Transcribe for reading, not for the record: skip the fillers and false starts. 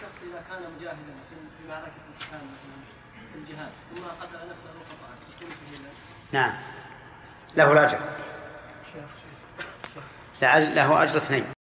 الشخص إذا كان مجاهدا في معركة القتال مثلا الجهاد ثم قتل نفسه وقطعه يكون شهيدا؟ نعم له الأجر، له أجر 2.